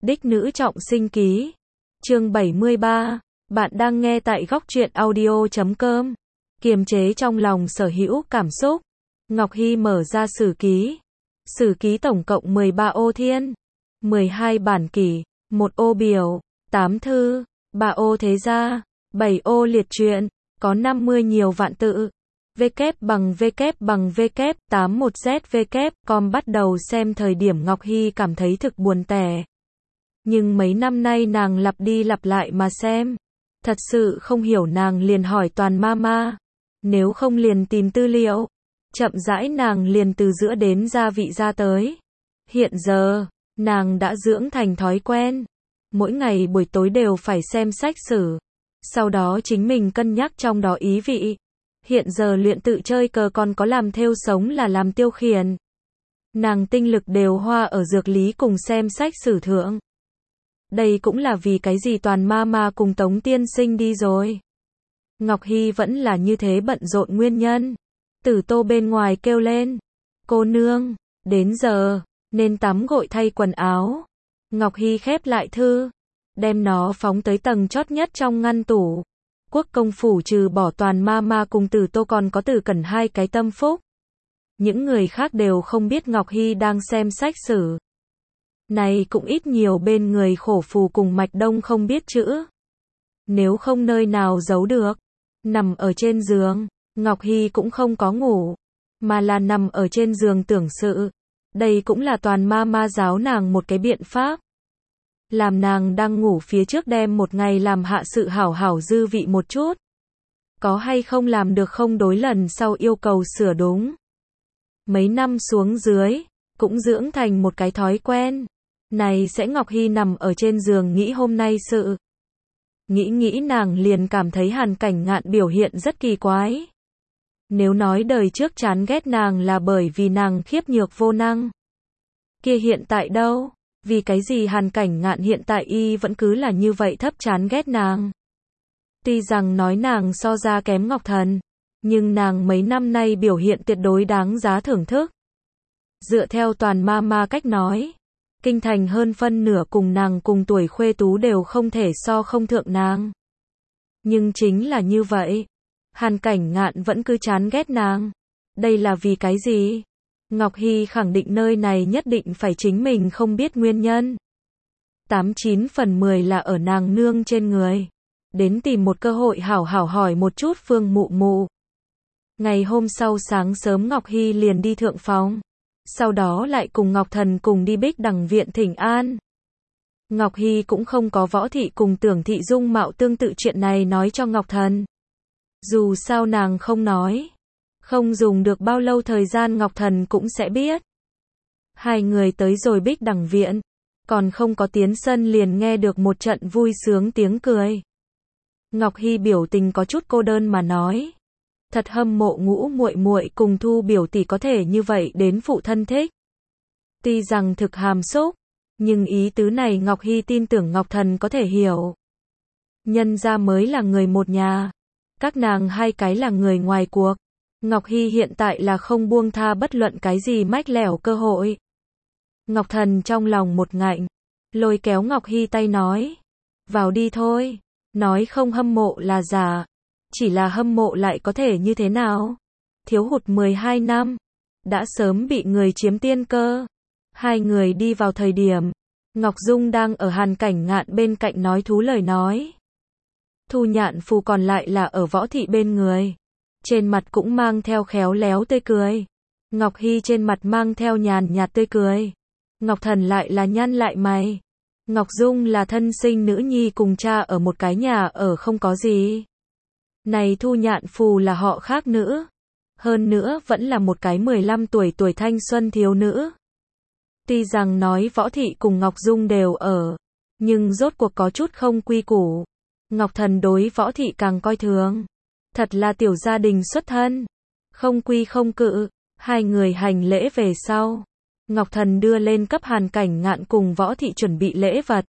Đích nữ trọng sinh ký. Chương 73. Bạn đang nghe tại góc truyện audio.com. Kiềm chế trong lòng sở hữu cảm xúc. Ngọc Hy mở ra sử ký. Sử ký tổng cộng 13 ô thiên, 12 bản kỷ, 1 ô biểu, 8 thư, 3 ô thế gia, 7 ô liệt truyện, có 50 nhiều vạn tự. v.v.v.81zvk.com bắt đầu xem thời điểm Ngọc Hy cảm thấy thực buồn tẻ. Nhưng mấy năm nay nàng lặp đi lặp lại mà xem. Thật sự không hiểu nàng liền hỏi Toàn Mama. Nếu không liền tìm tư liệu. Chậm rãi nàng liền từ giữa đến gia vị ra tới. Hiện giờ, nàng đã dưỡng thành thói quen. Mỗi ngày buổi tối đều phải xem sách sử. Sau đó chính mình cân nhắc trong đó ý vị. Hiện giờ luyện tự chơi cờ còn có làm thêu sống là làm tiêu khiển. Nàng tinh lực đều hoa ở dược lý cùng xem sách sử thượng. Đây cũng là vì cái gì Toàn Mama cùng Tống tiên sinh đi rồi. Ngọc Hy vẫn là như thế bận rộn nguyên nhân. Tử Tô bên ngoài kêu lên. Cô nương, đến giờ, nên tắm gội thay quần áo. Ngọc Hy khép lại thư. Đem nó phóng tới tầng chót nhất trong ngăn tủ. Quốc công phủ trừ bỏ Toàn Mama cùng Tử Tô còn có Tử Cẩn hai cái tâm phúc. Những người khác đều không biết Ngọc Hy đang xem sách sử. Này cũng ít nhiều bên người Khổ Phù cùng Mạch Đông không biết chữ. Nếu không nơi nào giấu được. Nằm ở trên giường, Ngọc Hy cũng không có ngủ. Mà là nằm ở trên giường tưởng sự. Đây cũng là Toàn Mama giáo nàng một cái biện pháp. Làm nàng đang ngủ phía trước đem một ngày làm hạ sự hảo hảo dư vị một chút. Có hay không làm được không đối lần sau yêu cầu sửa đúng. Mấy năm xuống dưới, cũng dưỡng thành một cái thói quen. Này sẽ Ngọc Hy nằm ở trên giường nghĩ hôm nay sự. Nghĩ nàng liền cảm thấy Hàn Cảnh Ngạn biểu hiện rất kỳ quái. Nếu nói đời trước chán ghét nàng là bởi vì nàng khiếp nhược vô năng. Kia hiện tại đâu? Vì cái gì Hàn Cảnh Ngạn hiện tại y vẫn cứ là như vậy thấp chán ghét nàng. Tuy rằng nói nàng so ra kém Ngọc Thần. Nhưng nàng mấy năm nay biểu hiện tuyệt đối đáng giá thưởng thức. Dựa theo Toàn Mama cách nói. Kinh thành hơn phân nửa cùng nàng cùng tuổi khuê tú đều không thể so không thượng nàng. Nhưng chính là như vậy. Hàn Cảnh Ngạn vẫn cứ chán ghét nàng. Đây là vì cái gì? Ngọc Hy khẳng định nơi này nhất định phải chính mình không biết nguyên nhân. 89 phần 10 là ở nàng nương trên người. Đến tìm một cơ hội hảo hảo hỏi một chút Phương Mụ Mụ. Ngày hôm sau sáng sớm Ngọc Hy liền đi thượng phòng. Sau đó lại cùng Ngọc Thần cùng đi Bích Đằng viện thỉnh an. Ngọc Hy cũng không có Võ Thị cùng Tưởng Thị dung mạo tương tự chuyện này nói cho Ngọc Thần. Dù sao nàng không nói. Không dùng được bao lâu thời gian Ngọc Thần cũng sẽ biết. Hai người tới rồi Bích Đằng viện. Còn không có tiến sân liền nghe được một trận vui sướng tiếng cười. Ngọc Hy biểu tình có chút cô đơn mà nói. Thật hâm mộ Ngũ muội muội cùng Thu biểu tỷ có thể như vậy đến phụ thân thích. Tuy rằng thực hàm xúc, nhưng ý tứ này Ngọc Hy tin tưởng Ngọc Thần có thể hiểu. Nhân gia mới là người một nhà. Các nàng hai cái là người ngoài cuộc. Ngọc Hy hiện tại là không buông tha bất luận cái gì mách lẻo cơ hội. Ngọc Thần trong lòng một ngạnh. Lôi kéo Ngọc Hy tay nói. Vào đi thôi. Nói không hâm mộ là giả. Chỉ là hâm mộ lại có thể như thế nào? Thiếu hụt 12 năm. Đã sớm bị người chiếm tiên cơ. Hai người đi vào thời điểm. Ngọc Dung đang ở Hàn Cảnh Ngạn bên cạnh nói thú lời nói. Thu Nhạn Phù còn lại là ở Võ Thị bên người. Trên mặt cũng mang theo khéo léo tươi cười. Ngọc Hy trên mặt mang theo nhàn nhạt tươi cười. Ngọc Thần lại là nhăn lại mày. Ngọc Dung là thân sinh nữ nhi cùng cha ở một cái nhà ở không có gì. Này Thu Nhạn Phù là họ khác nữ. Hơn nữa vẫn là một cái 15 tuổi tuổi thanh xuân thiếu nữ. Tuy rằng nói Võ Thị cùng Ngọc Dung đều ở. Nhưng rốt cuộc có chút không quy củ. Ngọc Thần đối Võ Thị càng coi thường. Thật là tiểu gia đình xuất thân. Không quy không cự. Hai người hành lễ về sau. Ngọc Thần đưa lên cấp Hàn Cảnh Ngạn cùng Võ Thị chuẩn bị lễ vật.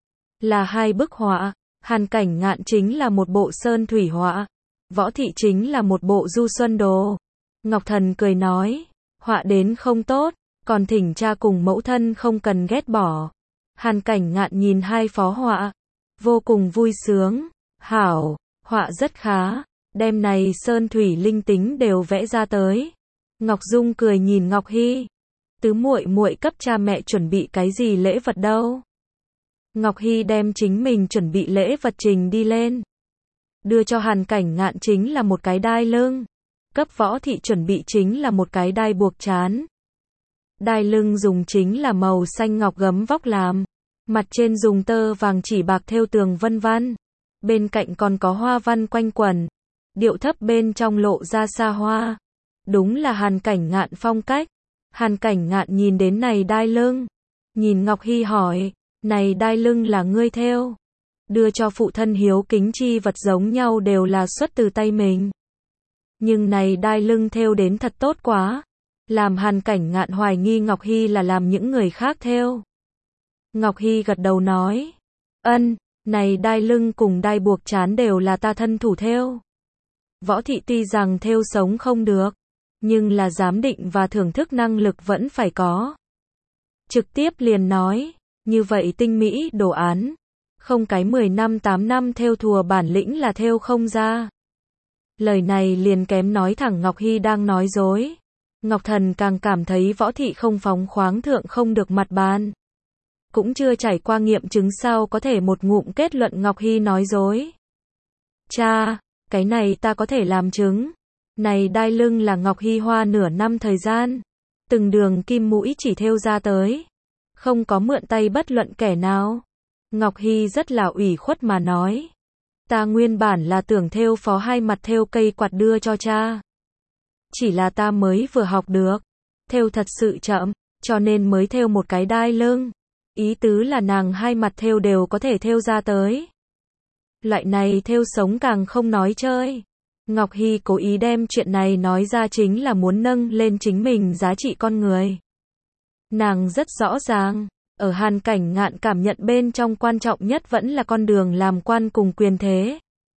Là hai bức họa. Hàn Cảnh Ngạn chính là một bộ sơn thủy họa. Võ Thị chính là một bộ du xuân đồ. Ngọc Thần cười nói. Họa đến không tốt. Còn thỉnh cha cùng mẫu thân không cần ghét bỏ. Hàn Cảnh Ngạn nhìn hai phó họa, vô cùng vui sướng. Hảo, họa rất khá, đêm này sơn thủy linh tính đều vẽ ra tới. Ngọc Dung cười nhìn Ngọc Hy. Tứ muội muội cấp cha mẹ chuẩn bị cái gì lễ vật đâu? Ngọc Hy đem chính mình chuẩn bị lễ vật trình đi lên. Đưa cho Hàn Cảnh Ngạn chính là một cái đai lưng. Cấp Võ Thị chuẩn bị chính là một cái đai buộc trán. Đai lưng dùng chính là màu xanh ngọc gấm vóc làm. Mặt trên dùng tơ vàng chỉ bạc thêu tường vân văn. Bên cạnh còn có hoa văn quanh quẩn. Điệu thấp bên trong lộ ra xa hoa. Đúng là Hàn Cảnh Ngạn phong cách. Hàn Cảnh Ngạn nhìn đến này đai lưng. Nhìn Ngọc Hy hỏi, này đai lưng là ngươi thêu? Đưa cho phụ thân hiếu kính chi vật giống nhau đều là xuất từ tay mình. Nhưng này đai lưng thêu đến thật tốt quá. Làm Hàn Cảnh Ngạn hoài nghi Ngọc Hy là làm những người khác thêu. Ngọc Hy gật đầu nói, ân, này đai lưng cùng đai buộc trán đều là ta thân thủ thêu. Võ Thị tuy rằng thêu sống không được, nhưng là giám định và thưởng thức năng lực vẫn phải có. Trực tiếp liền nói, như vậy tinh mỹ đồ án, không cái 10 năm 8 năm thêu thùa bản lĩnh là thêu không ra. Lời này liền kém nói thẳng Ngọc Hy đang nói dối. Ngọc Thần càng cảm thấy Võ Thị không phóng khoáng thượng không được mặt bàn. Cũng chưa trải qua nghiệm chứng sao có thể một ngụm kết luận Ngọc Hy nói dối. Cha, cái này ta có thể làm chứng. Này đai lưng là Ngọc Hy hoa nửa năm thời gian. Từng đường kim mũi chỉ thêu ra tới. Không có mượn tay bất luận kẻ nào. Ngọc Hy rất là ủy khuất mà nói. Ta nguyên bản là tưởng thêu phó hai mặt thêu cây quạt đưa cho cha. Chỉ là ta mới vừa học được. Thêu thật sự chậm, cho nên mới thêu một cái đai lưng. Ý tứ là nàng hai mặt thêu đều có thể thêu ra tới. Loại này thêu sống càng không nói chơi. Ngọc Hy cố ý đem chuyện này nói ra chính là muốn nâng lên chính mình giá trị con người. Nàng rất rõ ràng, ở Hàn Cảnh Ngạn cảm nhận bên trong quan trọng nhất vẫn là con đường làm quan cùng quyền thế.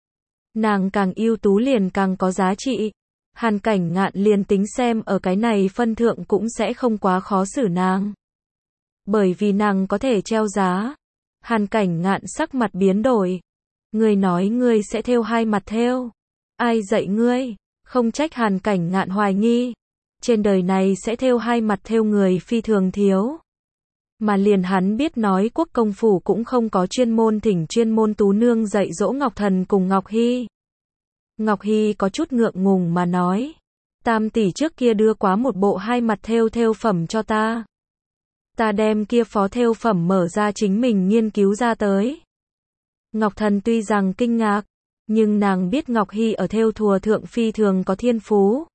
Nàng càng ưu tú liền càng có giá trị. Hàn Cảnh Ngạn liền tính xem ở cái này phân thượng cũng sẽ không quá khó xử nàng. Bởi vì nàng có thể treo giá. Hàn Cảnh Ngạn sắc mặt biến đổi. Ngươi nói ngươi sẽ thêu hai mặt thêu. Ai dạy ngươi? Không trách Hàn Cảnh Ngạn hoài nghi. Trên đời này sẽ thêu hai mặt thêu người phi thường thiếu. Mà liền hắn biết nói Quốc công phủ cũng không có chuyên môn thỉnh chuyên môn tú nương dạy dỗ Ngọc Thần cùng Ngọc Hy. Ngọc Hy có chút ngượng ngùng mà nói. Tam tỷ trước kia đưa quá một bộ hai mặt thêu phẩm cho ta. Ta đem kia phó thêu phẩm mở ra chính mình nghiên cứu ra tới. Ngọc Thần tuy rằng kinh ngạc, nhưng nàng biết Ngọc Hy ở thêu thùa thượng phi thường có thiên phú.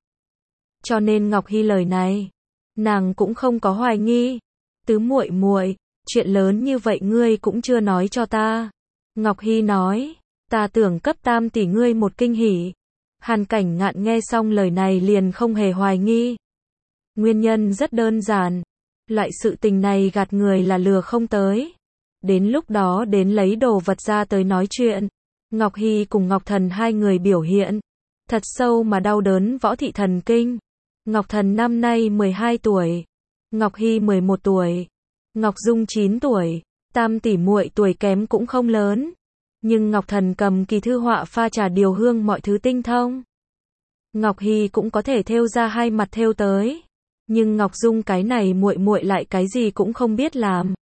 Cho nên Ngọc Hy lời này, nàng cũng không có hoài nghi. Tứ muội muội, chuyện lớn như vậy ngươi cũng chưa nói cho ta. Ngọc Hy nói, ta tưởng cấp tam tỷ ngươi một kinh hỉ. Hàn Cảnh Ngạn nghe xong lời này liền không hề hoài nghi. Nguyên nhân rất đơn giản. Loại sự tình này gạt người là lừa không tới. Đến lúc đó đến lấy đồ vật ra tới nói chuyện. Ngọc Hy cùng Ngọc Thần hai người biểu hiện. Thật sâu mà đau đớn Võ Thị thần kinh. Ngọc Thần năm nay 12 tuổi. Ngọc Hy 11 tuổi. Ngọc Dung 9 tuổi. Tam tỷ muội tuổi kém cũng không lớn. Nhưng Ngọc Thần cầm kỳ thư họa pha trà điều hương mọi thứ tinh thông. Ngọc Hy cũng có thể thêu ra hai mặt thêu tới. Nhưng Ngọc Dung cái này muội muội lại cái gì cũng không biết làm.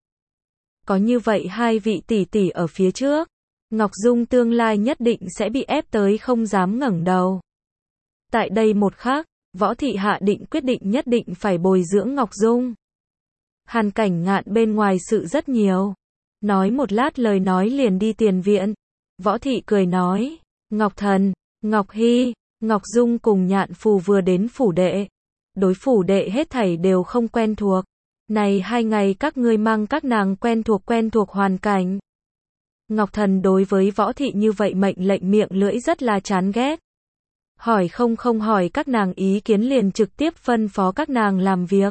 Có như vậy hai vị tỷ tỷ ở phía trước, Ngọc Dung tương lai nhất định sẽ bị ép tới không dám ngẩng đầu. Tại đây một khắc, Võ Thị hạ định quyết định nhất định phải bồi dưỡng Ngọc Dung. Hàn Cảnh Ngạn bên ngoài sự rất nhiều. Nói một lát lời nói liền đi tiền viện. Võ Thị cười nói, Ngọc Thần, Ngọc Hy, Ngọc Dung cùng Nhạn Phù vừa đến phủ đệ. Đối phủ đệ hết thảy đều không quen thuộc. Này 2 ngày các ngươi mang các nàng quen thuộc hoàn cảnh. Ngọc Thần đối với Võ Thị như vậy mệnh lệnh miệng lưỡi rất là chán ghét. Hỏi không hỏi các nàng ý kiến liền trực tiếp phân phó các nàng làm việc.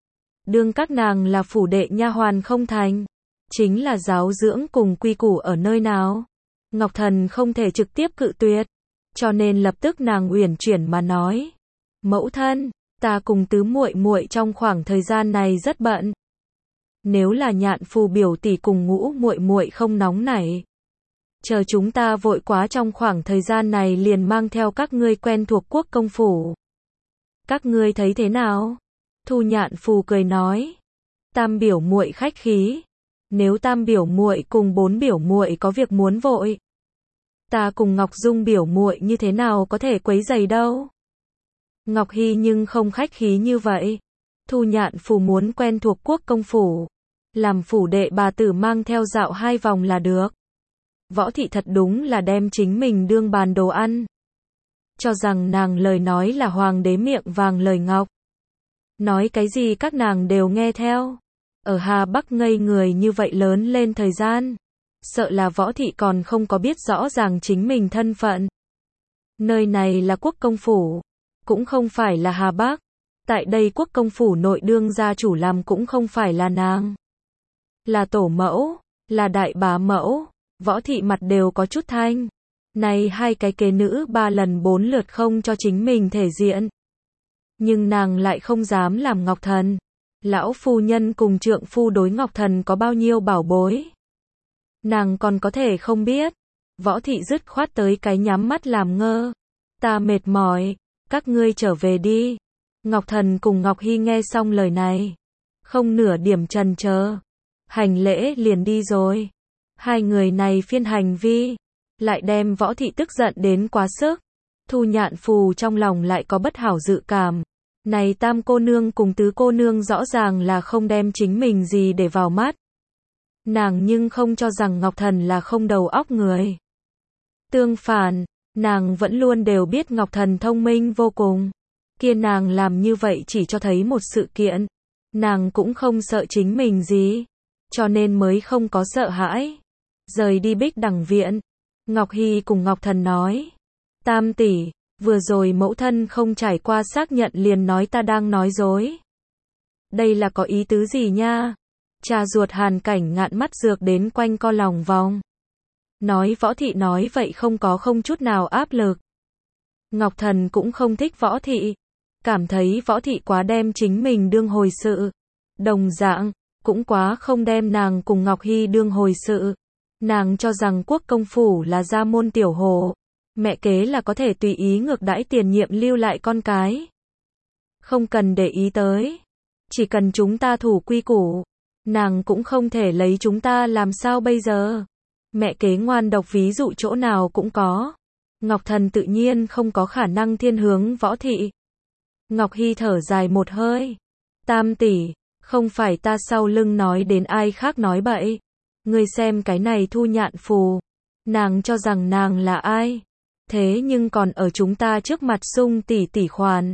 Đương các nàng là phủ đệ nha hoàn không thành. Chính là giáo dưỡng cùng quy củ ở nơi nào. Ngọc Thần không thể trực tiếp cự tuyệt. Cho nên lập tức nàng uyển chuyển mà nói. Mẫu thân, ta cùng tứ muội muội trong khoảng thời gian này rất bận. Nếu là Nhạn Phù biểu tỷ cùng Ngũ muội muội không nóng nảy, chờ chúng ta vội quá trong khoảng thời gian này liền mang theo các ngươi quen thuộc quốc công phủ. Các ngươi thấy thế nào? Thu Nhạn Phù cười nói. Tam biểu muội khách khí. Nếu tam biểu muội cùng bốn biểu muội có việc muốn vội, ta cùng Ngọc Dung biểu muội như thế nào có thể quấy rầy đâu. Ngọc Hy nhưng không khách khí như vậy. Thu Nhạn Phù muốn quen thuộc quốc công phủ, làm phủ đệ bà tử mang theo dạo 2 vòng là được. Võ thị thật đúng là đem chính mình đương bàn đồ ăn. Cho rằng nàng lời nói là hoàng đế miệng vàng lời ngọc. Nói cái gì các nàng đều nghe theo. Ở Hà Bắc ngây người như vậy lớn lên thời gian, sợ là Võ thị còn không có biết rõ ràng chính mình thân phận. Nơi này là quốc công phủ, cũng không phải là Hà Bắc. Tại đây quốc công phủ nội đương gia chủ làm cũng không phải là nàng, là tổ mẫu, là đại bá mẫu. Võ thị mặt đều có chút thanh. Này hai cái kế nữ 3 lần 4 lượt không cho chính mình thể diện. Nhưng nàng lại không dám làm Ngọc Thần. Lão phu nhân cùng trượng phu đối Ngọc Thần có bao nhiêu bảo bối, nàng còn có thể không biết. Võ thị dứt khoát tới cái nhắm mắt làm ngơ. Ta mệt mỏi, các ngươi trở về đi. Ngọc Thần cùng Ngọc Hy nghe xong lời này, không nửa điểm chần chờ, hành lễ liền đi rồi. Hai người này phiên hành vi, lại đem Võ thị tức giận đến quá sức. Thu Nhạn Phù trong lòng lại có bất hảo dự cảm. Này tam cô nương cùng tứ cô nương rõ ràng là không đem chính mình gì để vào mắt. Nàng nhưng không cho rằng Ngọc Thần là không đầu óc người. Tương phản, nàng vẫn luôn đều biết Ngọc Thần thông minh vô cùng. Kia nàng làm như vậy chỉ cho thấy một sự kiện. Nàng cũng không sợ chính mình gì, cho nên mới không có sợ hãi. Rời đi Bích Đằng viện, Ngọc Hy cùng Ngọc Thần nói. Tam tỷ, vừa rồi mẫu thân không trải qua xác nhận liền nói ta đang nói dối. Đây là có ý tứ gì nha? Cha ruột Hàn Cảnh Ngạn mắt dược đến quanh co lòng vòng. Nói Võ thị nói vậy không chút nào áp lực. Ngọc Thần cũng không thích Võ thị, cảm thấy Võ thị quá đem chính mình đương hồi sự. Đồng dạng, cũng quá không đem nàng cùng Ngọc Hy đương hồi sự. Nàng cho rằng quốc công phủ là gia môn tiểu hồ, mẹ kế là có thể tùy ý ngược đãi tiền nhiệm lưu lại con cái. Không cần để ý tới, chỉ cần chúng ta thủ quy củ, nàng cũng không thể lấy chúng ta làm sao bây giờ. Mẹ kế ngoan độc ví dụ chỗ nào cũng có. Ngọc Thần tự nhiên không có khả năng thiên hướng Võ thị. Ngọc Hy thở dài một hơi. Tam tỷ, không phải ta sau lưng nói đến ai khác nói bậy. Ngươi xem cái này Thu Nhạn Phù, nàng cho rằng nàng là ai? Thế nhưng còn ở chúng ta trước mặt sung tỷ tỷ khoản.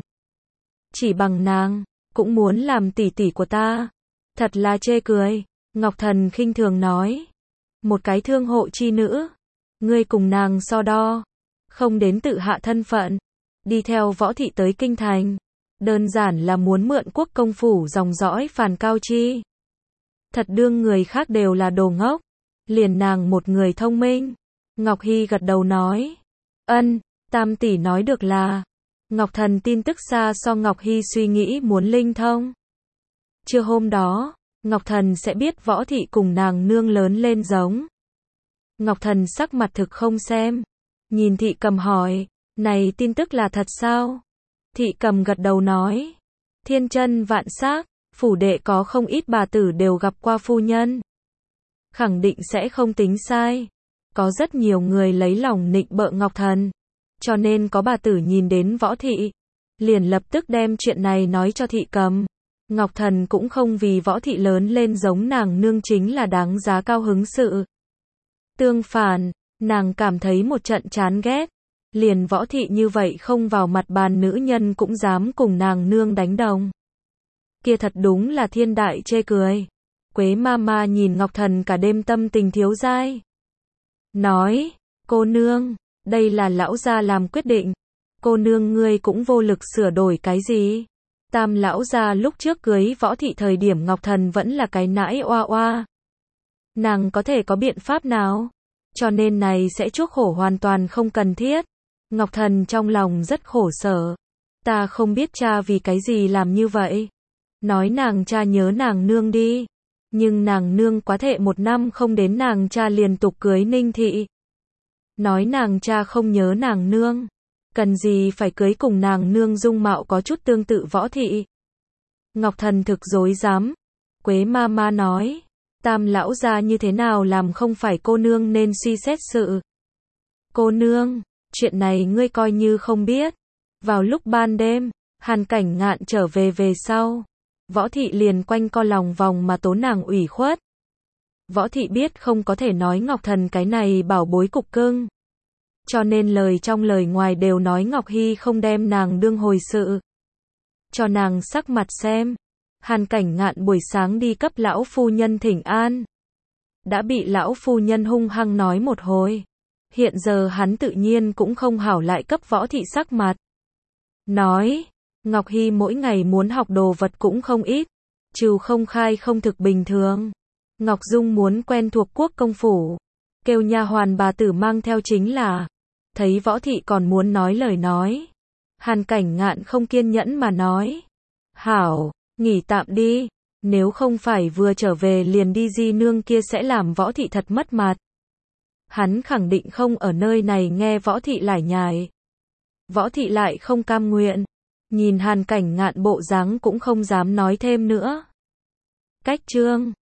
Chỉ bằng nàng, cũng muốn làm tỷ tỷ của ta. Thật là chê cười. Ngọc Thần khinh thường nói. Một cái thương hộ chi nữ, ngươi cùng nàng so đo, không đến tự hạ thân phận, đi theo Võ thị tới kinh thành, đơn giản là muốn mượn quốc công phủ dòng dõi phàn cao chi. Thật đương người khác đều là đồ ngốc, liền nàng một người thông minh. Ngọc Hy gật đầu nói. Ân, tam tỷ nói được là. Ngọc Thần tin tức xa so Ngọc Hy suy nghĩ muốn linh thông. Trưa hôm đó, Ngọc Thần sẽ biết Võ thị cùng nàng nương lớn lên giống. Ngọc Thần sắc mặt thực không xem. Nhìn Thị Cầm hỏi, này tin tức là thật sao? Thị Cầm gật đầu nói. Thiên chân vạn xác, phủ đệ có không ít bà tử đều gặp qua phu nhân. Khẳng định sẽ không tính sai. Có rất nhiều người lấy lòng nịnh bợ Ngọc Thần. Cho nên có bà tử nhìn đến Võ thị, liền lập tức đem chuyện này nói cho Thị Cầm. Ngọc Thần cũng không vì Võ thị lớn lên giống nàng nương chính là đáng giá cao hứng sự. Tương phản, nàng cảm thấy một trận chán ghét. Liền Võ thị như vậy không vào mặt bàn nữ nhân cũng dám cùng nàng nương đánh đồng. Kia thật đúng là thiên đại chê cười. Quế Mama nhìn Ngọc Thần cả đêm tâm tình thiếu dai. Nói, cô nương, đây là lão gia làm quyết định. Cô nương ngươi cũng vô lực sửa đổi cái gì. Tam lão gia lúc trước cưới Võ thị thời điểm Ngọc Thần vẫn là cái nãi oa oa. Nàng có thể có biện pháp nào? Cho nên này sẽ chuốc khổ hoàn toàn không cần thiết. Ngọc Thần trong lòng rất khổ sở. Ta không biết cha vì cái gì làm như vậy. Nói nàng cha nhớ nàng nương đi. Nhưng nàng nương quá thệ, 1 năm không đến nàng cha liên tục cưới Ninh thị. Nói nàng cha không nhớ nàng nương, cần gì phải cưới cùng nàng nương dung mạo có chút tương tự Võ thị. Ngọc Thần thực dối dám. Quế ma ma nói, Tam lão gia như thế nào làm không phải cô nương nên suy xét sự. Cô nương, chuyện này ngươi coi như không biết. Vào lúc ban đêm, Hàn Cảnh Ngạn trở về sau, Võ thị liền quanh co lòng vòng mà tố nàng ủy khuất. Võ thị biết không có thể nói Ngọc Thần cái này bảo bối cục cưng, cho nên lời trong lời ngoài đều nói Ngọc Hy không đem nàng đương hồi sự, cho nàng sắc mặt xem. Hàn Cảnh Ngạn buổi sáng đi cấp lão phu nhân thỉnh an, đã bị lão phu nhân hung hăng nói một hồi. Hiện giờ hắn tự nhiên cũng không hảo lại cấp Võ thị sắc mặt. Nói, Ngọc Hy mỗi ngày muốn học đồ vật cũng không ít, trừ không khai không thực bình thường. Ngọc Dung muốn quen thuộc quốc công phủ, kêu nha hoàn bà tử mang theo chính là. Thấy Võ thị còn muốn nói lời nói, Hàn Cảnh Ngạn không kiên nhẫn mà nói, hảo, nghỉ tạm đi, nếu không phải vừa trở về liền đi di nương kia sẽ làm Võ thị thật mất mặt. Hắn khẳng định không ở nơi này nghe Võ thị lải nhải. Võ thị lại không cam nguyện, nhìn Hàn Cảnh Ngạn bộ dáng cũng không dám nói thêm nữa. Cách chương